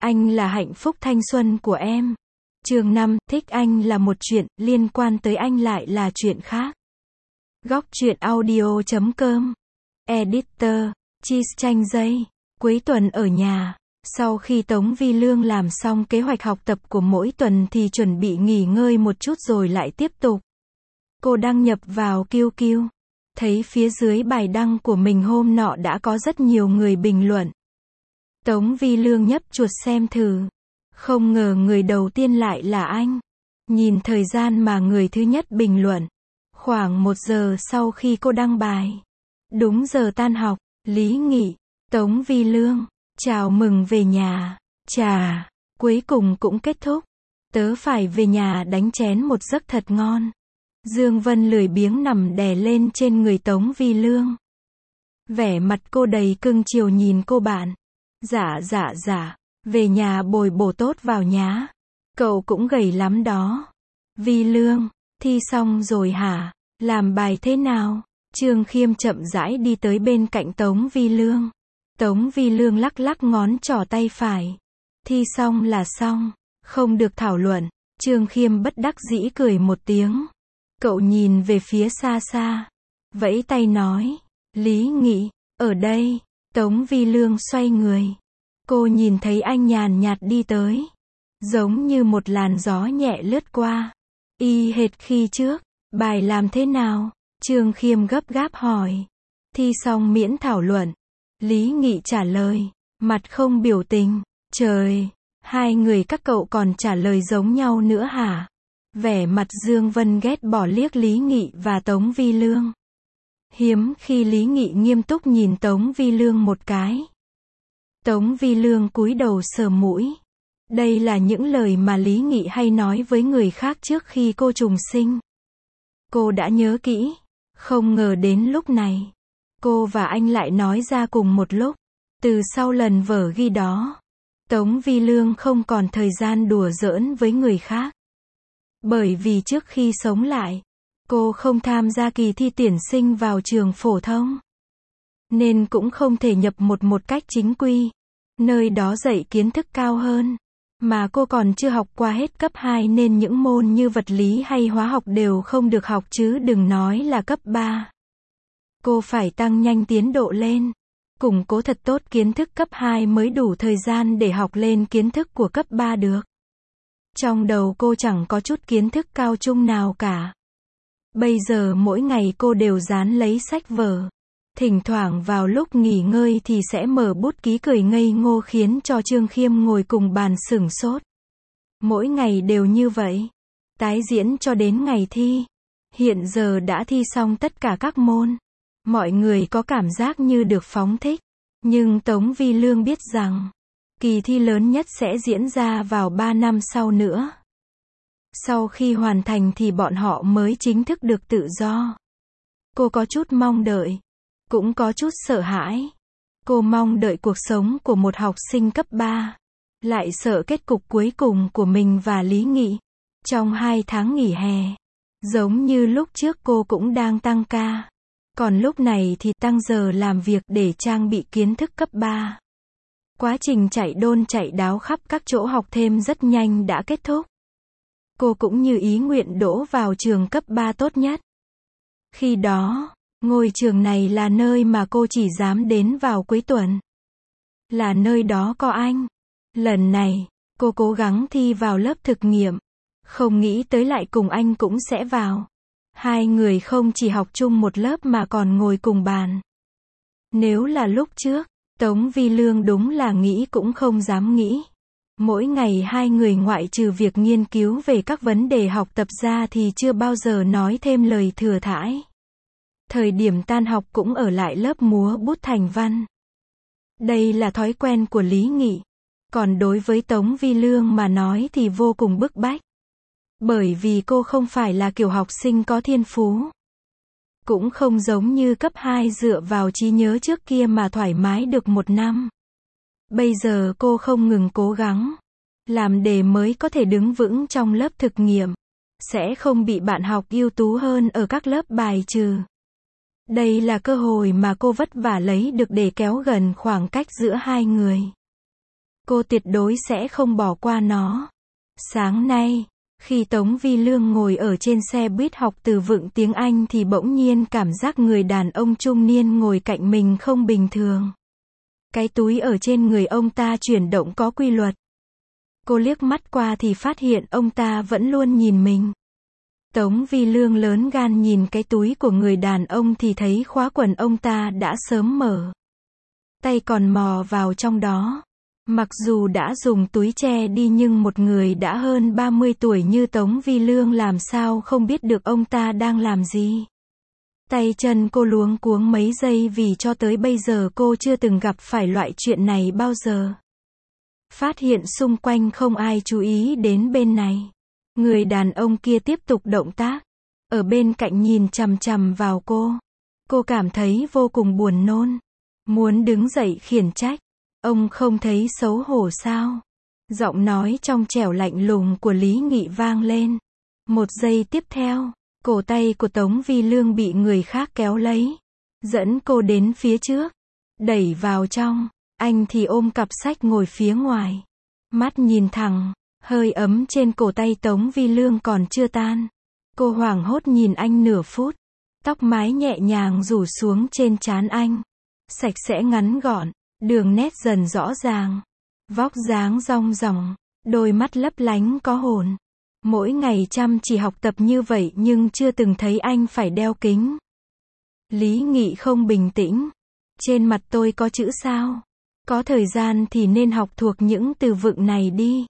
Anh là hạnh phúc thanh xuân của em. Chương 5, thích anh là một chuyện, liên quan tới anh lại là chuyện khác. Góc truyện audio.com. Editor, Cheese chanh dây. Cuối tuần ở nhà. Sau khi Tống Vi Lương làm xong kế hoạch học tập của mỗi tuần thì chuẩn bị nghỉ ngơi một chút rồi lại tiếp tục. Cô đăng nhập vào QQ. Thấy phía dưới bài đăng của mình hôm nọ đã có rất nhiều người bình luận. Tống Vi Lương nhấp chuột xem thử. Không ngờ người đầu tiên lại là anh. Nhìn thời gian mà người thứ nhất bình luận. Khoảng 1 giờ sau khi cô đăng bài. Đúng giờ tan học, Lý Nghị, Tống Vi Lương, chào mừng về nhà. Chà, cuối cùng cũng kết thúc. Tớ phải về nhà đánh chén một giấc thật ngon. Dương Vân lười biếng nằm đè lên trên người Tống Vi Lương. Vẻ mặt cô đầy cưng chiều nhìn cô bạn. Dạ, về nhà bồi bổ tốt vào nhá. Cậu cũng gầy lắm đó. Vi Lương, thi xong rồi hả? Làm bài thế nào? Trương Khiêm chậm rãi đi tới bên cạnh Tống Vi Lương. Tống Vi Lương lắc lắc ngón trỏ tay phải. Thi xong là xong, không được thảo luận. Trương Khiêm bất đắc dĩ cười một tiếng. Cậu nhìn về phía xa xa, vẫy tay nói, Lý Nghị, ở đây. Tống Vi Lương xoay người. Cô nhìn thấy anh nhàn nhạt đi tới. Giống như một làn gió nhẹ lướt qua. Y hệt khi trước. Bài làm thế nào? Trương Khiêm gấp gáp hỏi. Thi xong miễn thảo luận. Lý Nghị trả lời. Mặt không biểu tình. Trời, hai người các cậu còn trả lời giống nhau nữa hả? Vẻ mặt Dương Vân ghét bỏ liếc Lý Nghị và Tống Vi Lương. Hiếm khi Lý Nghị nghiêm túc nhìn Tống Vi Lương một cái. Tống Vi Lương cúi đầu sờ mũi. Đây là những lời mà Lý Nghị hay nói với người khác trước khi cô trùng sinh. Cô đã nhớ kỹ. Không ngờ đến lúc này, cô và anh lại nói ra cùng một lúc. Từ sau lần vở ghi đó, Tống Vi Lương không còn thời gian đùa giỡn với người khác. Bởi vì trước khi sống lại, cô không tham gia kỳ thi tuyển sinh vào trường phổ thông. Nên cũng không thể nhập một cách chính quy. Nơi đó dạy kiến thức cao hơn. Mà cô còn chưa học qua hết cấp 2 nên những môn như vật lý hay hóa học đều không được học chứ đừng nói là cấp 3. Cô phải tăng nhanh tiến độ lên. Củng cố thật tốt kiến thức cấp 2 mới đủ thời gian để học lên kiến thức của cấp 3 được. Trong đầu cô chẳng có chút kiến thức cao trung nào cả. Bây giờ mỗi ngày cô đều dán lấy sách vở. Thỉnh thoảng vào lúc nghỉ ngơi thì sẽ mở bút ký cười ngây ngô khiến cho Trương Khiêm ngồi cùng bàn sửng sốt. Mỗi ngày đều như vậy. Tái diễn cho đến ngày thi. Hiện giờ đã thi xong tất cả các môn. Mọi người có cảm giác như được phóng thích. Nhưng Tống Vi Lương biết rằng, kỳ thi lớn nhất sẽ diễn ra vào 3 năm sau nữa. Sau khi hoàn thành thì bọn họ mới chính thức được tự do. Cô có chút mong đợi. Cũng có chút sợ hãi. Cô mong đợi cuộc sống của một học sinh cấp 3. Lại sợ kết cục cuối cùng của mình và Lý Nghị. Trong 2 tháng nghỉ hè. Giống như lúc trước cô cũng đang tăng ca. Còn lúc này thì tăng giờ làm việc để trang bị kiến thức cấp 3. Quá trình chạy đôn chạy đáo khắp các chỗ học thêm rất nhanh đã kết thúc. Cô cũng như ý nguyện đỗ vào trường cấp 3 tốt nhất. Khi đó, ngôi trường này là nơi mà cô chỉ dám đến vào cuối tuần. Là nơi đó có anh. Lần này, cô cố gắng thi vào lớp thực nghiệm. Không nghĩ tới lại cùng anh cũng sẽ vào. Hai người không chỉ học chung một lớp mà còn ngồi cùng bàn. Nếu là lúc trước, Tống Vi Lương đúng là nghĩ cũng không dám nghĩ. Mỗi ngày hai người ngoại trừ việc nghiên cứu về các vấn đề học tập ra thì chưa bao giờ nói thêm lời thừa thãi. Thời điểm tan học cũng ở lại lớp múa bút thành văn. Đây là thói quen của Lý Nghị. Còn đối với Tống Vi Lương mà nói thì vô cùng bức bách. Bởi vì cô không phải là kiểu học sinh có thiên phú. Cũng không giống như cấp 2 dựa vào trí nhớ trước kia mà thoải mái được 1 năm. Bây giờ cô không ngừng cố gắng. Làm để mới có thể đứng vững trong lớp thực nghiệm. Sẽ không bị bạn học ưu tú hơn ở các lớp bài trừ. Đây là cơ hội mà cô vất vả lấy được để kéo gần khoảng cách giữa hai người. Cô tuyệt đối sẽ không bỏ qua nó. Sáng nay, khi Tống Vi Lương ngồi ở trên xe buýt học từ vựng tiếng Anh thì bỗng nhiên cảm giác người đàn ông trung niên ngồi cạnh mình không bình thường. Cái túi ở trên người ông ta chuyển động có quy luật. Cô liếc mắt qua thì phát hiện ông ta vẫn luôn nhìn mình. Tống Vi Lương lớn gan nhìn cái túi của người đàn ông thì thấy khóa quần ông ta đã sớm mở. Tay còn mò vào trong đó. Mặc dù đã dùng túi che đi nhưng một người đã hơn 30 tuổi như Tống Vi Lương làm sao không biết được ông ta đang làm gì. Tay chân cô luống cuống mấy giây vì cho tới bây giờ cô chưa từng gặp phải loại chuyện này bao giờ. Phát hiện xung quanh không ai chú ý đến bên này. Người đàn ông kia tiếp tục động tác. Ở bên cạnh nhìn chằm chằm vào cô. Cô cảm thấy vô cùng buồn nôn. Muốn đứng dậy khiển trách. Ông không thấy xấu hổ sao? Giọng nói trong trẻo lạnh lùng của Lý Nghị vang lên. Một giây tiếp theo, cổ tay của Tống Vi Lương bị người khác kéo lấy. Dẫn cô đến phía trước. Đẩy vào trong. Anh thì ôm cặp sách ngồi phía ngoài. Mắt nhìn thẳng. Hơi ấm trên cổ tay Tống Vi Lương còn chưa tan. Cô hoảng hốt nhìn anh nửa phút. Tóc mái nhẹ nhàng rủ xuống trên trán anh. Sạch sẽ ngắn gọn. Đường nét dần rõ ràng. Vóc dáng rong ròng. Đôi mắt lấp lánh có hồn. Mỗi ngày chăm chỉ học tập như vậy nhưng chưa từng thấy anh phải đeo kính. Lý Nghị không bình tĩnh. Trên mặt tôi có chữ sao? Có thời gian thì nên học thuộc những từ vựng này đi.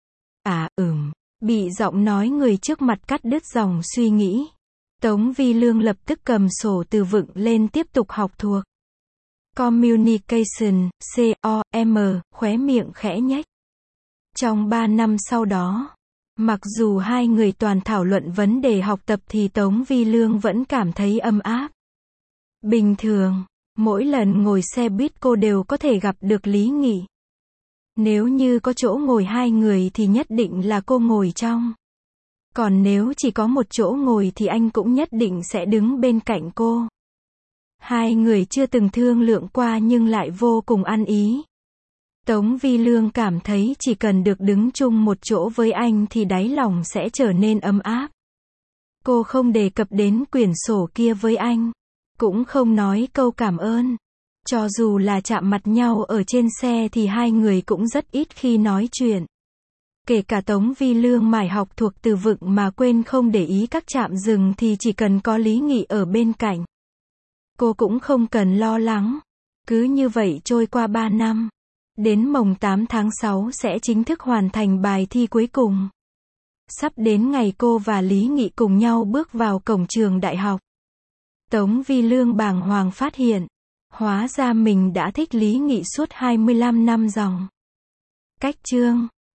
Bị giọng nói người trước mặt cắt đứt dòng suy nghĩ. Tống Vi Lương lập tức cầm sổ từ vựng lên tiếp tục học thuộc. Communication, C-O-M, khóe miệng khẽ nhếch. Trong 3 năm sau đó, mặc dù hai người toàn thảo luận vấn đề học tập thì Tống Vi Lương vẫn cảm thấy ấm áp. Bình thường, mỗi lần ngồi xe buýt cô đều có thể gặp được Lý Nghị. Nếu như có chỗ ngồi hai người thì nhất định là cô ngồi trong. Còn nếu chỉ có một chỗ ngồi thì anh cũng nhất định sẽ đứng bên cạnh cô. Hai người chưa từng thương lượng qua nhưng lại vô cùng ăn ý. Tống Vi Lương cảm thấy chỉ cần được đứng chung một chỗ với anh thì đáy lòng sẽ trở nên ấm áp. Cô không đề cập đến quyển sổ kia với anh. Cũng không nói câu cảm ơn. Cho dù là chạm mặt nhau ở trên xe thì hai người cũng rất ít khi nói chuyện. Kể cả Tống Vi Lương mải học thuộc từ vựng mà quên không để ý các trạm dừng thì chỉ cần có Lý Nghị ở bên cạnh. Cô cũng không cần lo lắng. Cứ như vậy trôi qua 3 năm. Đến mồng 8 tháng 6 sẽ chính thức hoàn thành bài thi cuối cùng. Sắp đến ngày cô và Lý Nghị cùng nhau bước vào cổng trường đại học. Tống Vi Lương bàng hoàng phát hiện. Hóa ra mình đã thích Lý Nghị suốt 25 năm dòng. Cách chương